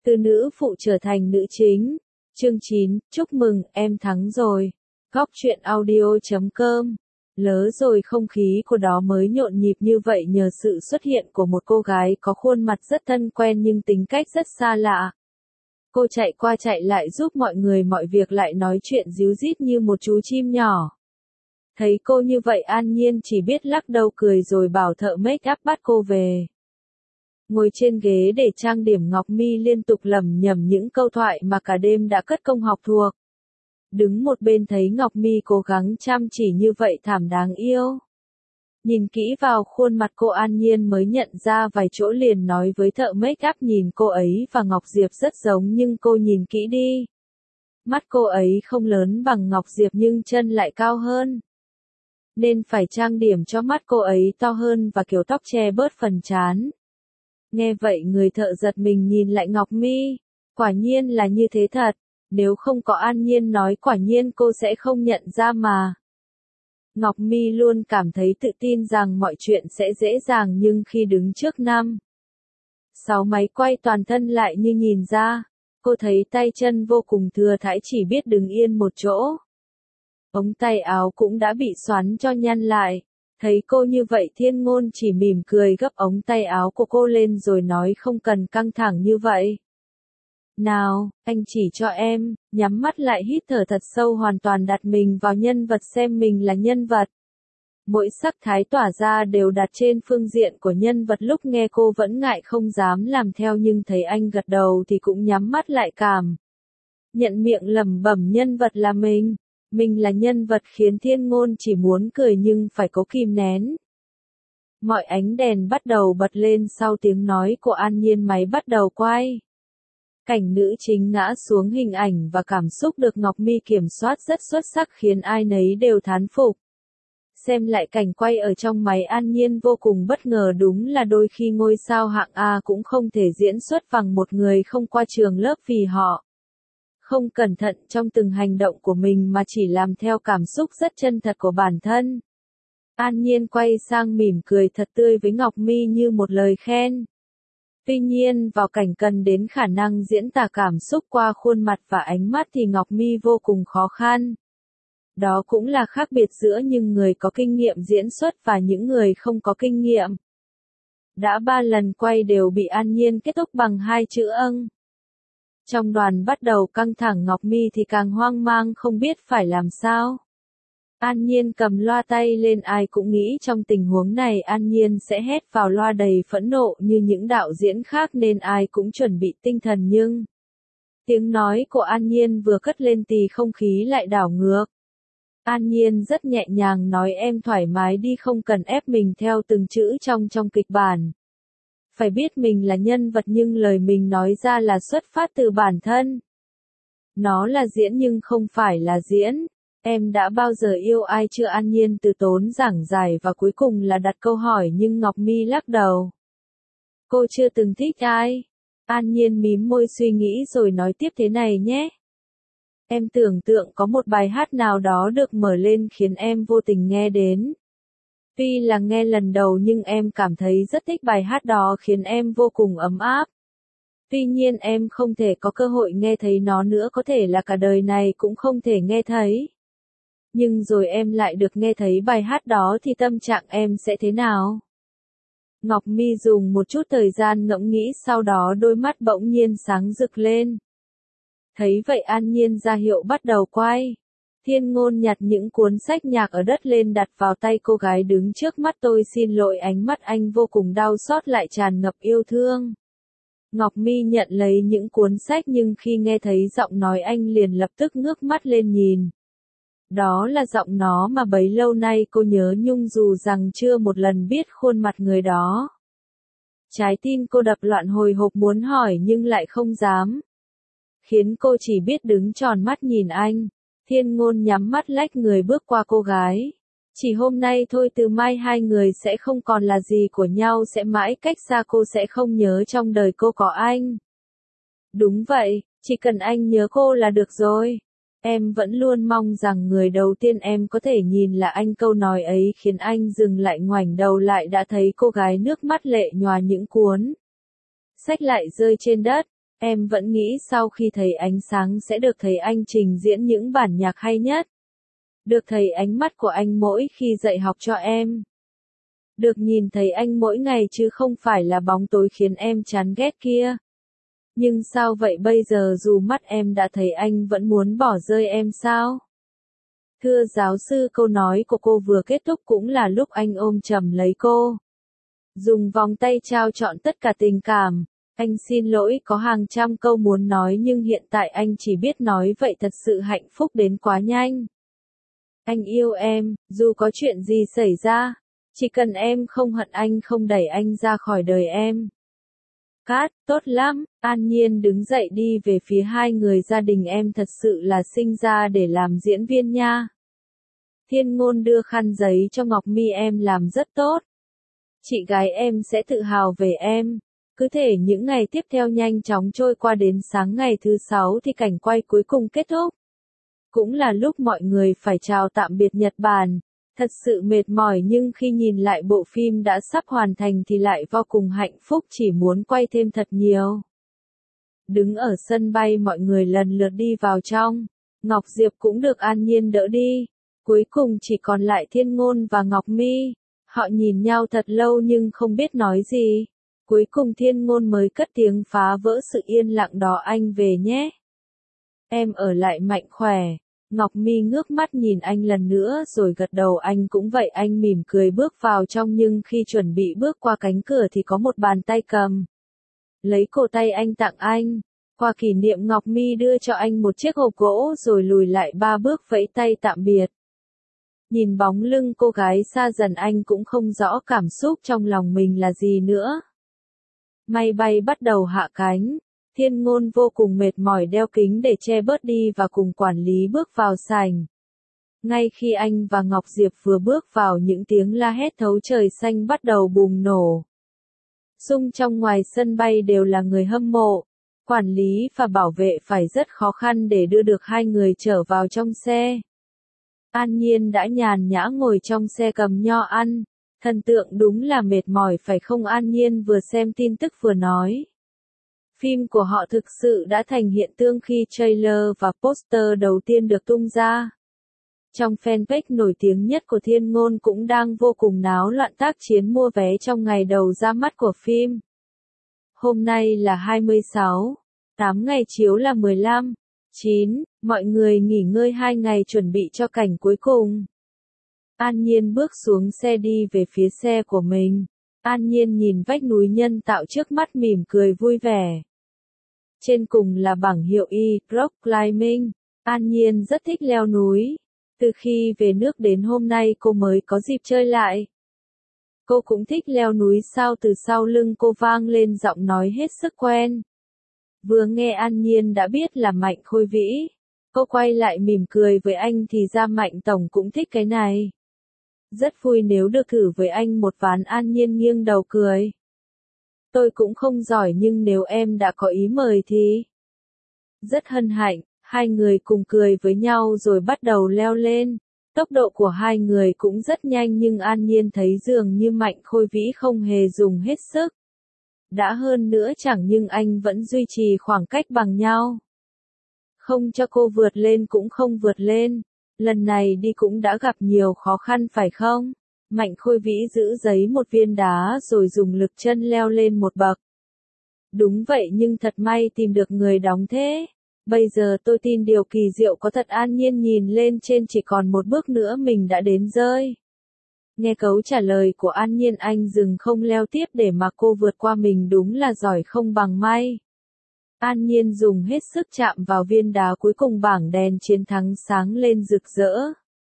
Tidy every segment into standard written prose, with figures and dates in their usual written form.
Từ nữ phụ trở thành nữ chính. Chương 9, chúc mừng, em thắng rồi. Góc truyện audio.com. Lớ rồi không khí của đó mới nhộn nhịp như vậy nhờ sự xuất hiện của một cô gái có khuôn mặt rất thân quen nhưng tính cách rất xa lạ. Cô chạy qua chạy lại giúp mọi người mọi việc lại nói chuyện díu dít như một chú chim nhỏ. Thấy cô như vậy An Nhiên chỉ biết lắc đầu cười rồi bảo thợ make up bắt cô về. Ngồi trên ghế để trang điểm Ngọc Mi liên tục lẩm nhẩm những câu thoại mà cả đêm đã cất công học thuộc. Đứng một bên thấy Ngọc Mi cố gắng chăm chỉ như vậy thảm đáng yêu. Nhìn kỹ vào khuôn mặt cô An Nhiên mới nhận ra vài chỗ liền nói với thợ make up nhìn cô ấy và Ngọc Diệp rất giống nhưng cô nhìn kỹ đi. Mắt cô ấy không lớn bằng Ngọc Diệp nhưng chân lại cao hơn. Nên phải trang điểm cho mắt cô ấy to hơn và kiểu tóc che bớt phần trán. Nghe vậy người thợ giật mình nhìn lại Ngọc Mi. Quả nhiên là như thế thật. Nếu không có An Nhiên nói quả nhiên cô sẽ không nhận ra mà. Ngọc Mi luôn cảm thấy tự tin rằng mọi chuyện sẽ dễ dàng nhưng khi đứng trước 6 máy quay toàn thân lại như nhìn ra. Cô thấy tay chân vô cùng thừa thãi chỉ biết đứng yên một chỗ. Ống tay áo cũng đã bị xoắn cho nhăn lại. Thấy cô như vậy Thiên Ngôn chỉ mỉm cười gấp ống tay áo của cô lên rồi nói không cần căng thẳng như vậy. Nào, anh chỉ cho em, nhắm mắt lại hít thở thật sâu hoàn toàn đặt mình vào nhân vật xem mình là nhân vật. Mỗi sắc thái tỏa ra đều đặt trên phương diện của nhân vật lúc nghe cô vẫn ngại không dám làm theo nhưng thấy anh gật đầu thì cũng nhắm mắt lại cảm. Nhận miệng lẩm bẩm nhân vật là mình. Mình là nhân vật khiến Thiên Ngôn chỉ muốn cười nhưng phải cố kìm nén. Mọi ánh đèn bắt đầu bật lên sau tiếng nói của An Nhiên máy bắt đầu quay. Cảnh nữ chính ngã xuống hình ảnh và cảm xúc được Ngọc Mi kiểm soát rất xuất sắc khiến ai nấy đều thán phục. Xem lại cảnh quay ở trong máy An Nhiên vô cùng bất ngờ đúng là đôi khi ngôi sao hạng A cũng không thể diễn xuất bằng một người không qua trường lớp vì họ không cẩn thận trong từng hành động của mình mà chỉ làm theo cảm xúc rất chân thật của bản thân. An Nhiên quay sang mỉm cười thật tươi với Ngọc Mi như một lời khen. Tuy nhiên vào cảnh cần đến khả năng diễn tả cảm xúc qua khuôn mặt và ánh mắt thì Ngọc Mi vô cùng khó khăn. Đó cũng là khác biệt giữa những người có kinh nghiệm diễn xuất và những người không có kinh nghiệm. Đã 3 lần quay đều bị An Nhiên kết thúc bằng 2 chữ âng. Trong đoàn bắt đầu căng thẳng Ngọc Mi thì càng hoang mang không biết phải làm sao. An Nhiên cầm loa tay lên ai cũng nghĩ trong tình huống này An Nhiên sẽ hét vào loa đầy phẫn nộ như những đạo diễn khác nên ai cũng chuẩn bị tinh thần nhưng tiếng nói của An Nhiên vừa cất lên thì không khí lại đảo ngược. An Nhiên rất nhẹ nhàng nói em thoải mái đi không cần ép mình theo từng chữ trong kịch bản. Phải biết mình là nhân vật nhưng lời mình nói ra là xuất phát từ bản thân. Nó là diễn nhưng không phải là diễn. Em đã bao giờ yêu ai chưa An Nhiên từ tốn giảng giải và cuối cùng là đặt câu hỏi nhưng Ngọc Mi lắc đầu. Cô chưa từng thích ai. An Nhiên mím môi suy nghĩ rồi nói tiếp thế này nhé. Em tưởng tượng có một bài hát nào đó được mở lên khiến em vô tình nghe đến. Tuy là nghe lần đầu nhưng em cảm thấy rất thích bài hát đó khiến em vô cùng ấm áp. Tuy nhiên em không thể có cơ hội nghe thấy nó nữa có thể là cả đời này cũng không thể nghe thấy. Nhưng rồi em lại được nghe thấy bài hát đó thì tâm trạng em sẽ thế nào? Ngọc Mi dùng một chút thời gian ngẫm nghĩ sau đó đôi mắt bỗng nhiên sáng rực lên. Thấy vậy An Nhiên ra hiệu bắt đầu quay. Thiên Ngôn nhặt những cuốn sách nhạc ở đất lên đặt vào tay cô gái đứng trước mắt tôi xin lỗi ánh mắt anh vô cùng đau xót lại tràn ngập yêu thương. Ngọc Mi nhận lấy những cuốn sách nhưng khi nghe thấy giọng nói anh liền lập tức ngước mắt lên nhìn. Đó là giọng nó mà bấy lâu nay cô nhớ nhung dù rằng chưa một lần biết khuôn mặt người đó. Trái tim cô đập loạn hồi hộp muốn hỏi nhưng lại không dám. Khiến cô chỉ biết đứng tròn mắt nhìn anh. Thiên Ngôn nhắm mắt lách người bước qua cô gái. Chỉ hôm nay thôi từ mai hai người sẽ không còn là gì của nhau sẽ mãi cách xa cô sẽ không nhớ trong đời cô có anh. Đúng vậy, chỉ cần anh nhớ cô là được rồi. Em vẫn luôn mong rằng người đầu tiên em có thể nhìn là anh câu nói ấy khiến anh dừng lại ngoảnh đầu lại đã thấy cô gái nước mắt lệ nhòa những cuốn sách lại rơi trên đất. Em vẫn nghĩ sau khi thấy ánh sáng sẽ được thấy anh trình diễn những bản nhạc hay nhất. Được thấy ánh mắt của anh mỗi khi dạy học cho em. Được nhìn thấy anh mỗi ngày chứ không phải là bóng tối khiến em chán ghét kia. Nhưng sao vậy bây giờ dù mắt em đã thấy anh vẫn muốn bỏ rơi em sao? Thưa giáo sư, câu nói của cô vừa kết thúc cũng là lúc anh ôm chầm lấy cô. Dùng vòng tay trao trọn tất cả tình cảm. Anh xin lỗi, có hàng trăm câu muốn nói nhưng hiện tại anh chỉ biết nói vậy, thật sự hạnh phúc đến quá nhanh. Anh yêu em, dù có chuyện gì xảy ra. Chỉ cần em không hận anh, không đẩy anh ra khỏi đời em. Cát, tốt lắm. An Nhiên đứng dậy đi về phía hai người. Gia đình em thật sự là sinh ra để làm diễn viên nha. Thiên Ngôn đưa khăn giấy cho Ngọc Mi, em làm rất tốt. Chị gái em sẽ tự hào về em. Cứ thể những ngày tiếp theo nhanh chóng trôi qua, đến sáng ngày thứ 6 thì cảnh quay cuối cùng kết thúc. Cũng là lúc mọi người phải chào tạm biệt Nhật Bản. Thật sự mệt mỏi nhưng khi nhìn lại bộ phim đã sắp hoàn thành thì lại vô cùng hạnh phúc, chỉ muốn quay thêm thật nhiều. Đứng ở sân bay mọi người lần lượt đi vào trong. Ngọc Diệp cũng được An Nhiên đỡ đi. Cuối cùng chỉ còn lại Thiên Ngôn và Ngọc Mi. Họ nhìn nhau thật lâu nhưng không biết nói gì. Cuối cùng Thiên Ngôn mới cất tiếng phá vỡ sự yên lặng đó, anh về nhé. Em ở lại mạnh khỏe. Ngọc Mi ngước mắt nhìn anh lần nữa rồi gật đầu, anh cũng vậy. Anh mỉm cười bước vào trong nhưng khi chuẩn bị bước qua cánh cửa thì có một bàn tay cầm lấy cổ tay anh tặng anh. Qua kỷ niệm Ngọc Mi đưa cho anh một chiếc hộp gỗ rồi lùi lại 3 bước vẫy tay tạm biệt. Nhìn bóng lưng cô gái xa dần anh cũng không rõ cảm xúc trong lòng mình là gì nữa. Máy bay bắt đầu hạ cánh. Thiên Ngôn vô cùng mệt mỏi đeo kính để che bớt đi và cùng quản lý bước vào sảnh. Ngay khi anh và Ngọc Diệp vừa bước vào, những tiếng la hét thấu trời xanh bắt đầu bùng nổ. Xung trong ngoài sân bay đều là người hâm mộ. Quản lý và bảo vệ phải rất khó khăn để đưa được hai người trở vào trong xe. An Nhiên đã nhàn nhã ngồi trong xe cầm nho ăn. Thần tượng đúng là mệt mỏi phải không? An Nhiên vừa xem tin tức vừa nói. Phim của họ thực sự đã thành hiện tượng khi trailer và poster đầu tiên được tung ra. Trong fanpage nổi tiếng nhất của Thiên Ngôn cũng đang vô cùng náo loạn tác chiến mua vé trong ngày đầu ra mắt của phim. Hôm nay là 26, 8 ngày chiếu là 15, 9, mọi người nghỉ ngơi 2 ngày chuẩn bị cho cảnh cuối cùng. An Nhiên bước xuống xe đi về phía xe của mình. An Nhiên nhìn vách núi nhân tạo trước mắt mỉm cười vui vẻ. Trên cùng là bảng hiệu Y, Rock Climbing. An Nhiên rất thích leo núi. Từ khi về nước đến hôm nay cô mới có dịp chơi lại. Cô cũng thích leo núi sao? Từ sau lưng cô vang lên giọng nói hết sức quen. Vừa nghe An Nhiên đã biết là Mạnh Khôi Vĩ. Cô quay lại mỉm cười với anh, thì ra Mạnh Tổng cũng thích cái này. Rất vui nếu được thử với anh một ván. An Nhiên nghiêng đầu cười. Tôi cũng không giỏi nhưng nếu em đã có ý mời thì rất hân hạnh. Hai người cùng cười với nhau rồi bắt đầu leo lên. Tốc độ của hai người cũng rất nhanh nhưng An Nhiên thấy dường như Mạnh Khôi Vĩ không hề dùng hết sức. Đã hơn nữa chẳng nhưng anh vẫn duy trì khoảng cách bằng nhau. Không cho cô vượt lên cũng không vượt lên. Lần này đi cũng đã gặp nhiều khó khăn phải không? Mạnh Khôi Vĩ giữ giấy một viên đá rồi dùng lực chân leo lên một bậc. Đúng vậy nhưng thật may tìm được người đóng thế. Bây giờ tôi tin điều kỳ diệu có thật. An Nhiên nhìn lên trên, chỉ còn một bước nữa mình đã đến rơi. Nghe câu trả lời của An Nhiên anh dừng không leo tiếp để mà cô vượt qua mình, đúng là giỏi không bằng may. An Nhiên dùng hết sức chạm vào viên đá cuối cùng, bảng đèn chiến thắng sáng lên rực rỡ.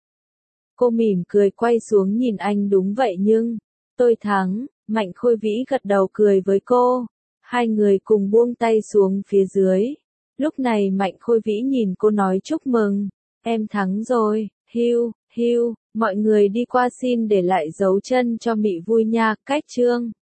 Cô mỉm cười quay xuống nhìn anh, đúng vậy nhưng tôi thắng. Mạnh Khôi Vĩ gật đầu cười với cô. Hai người cùng buông tay xuống phía dưới. Lúc này Mạnh Khôi Vĩ nhìn cô nói chúc mừng. Em thắng rồi, hiu, mọi người đi qua xin để lại dấu chân cho Mị vui nha. Cách chương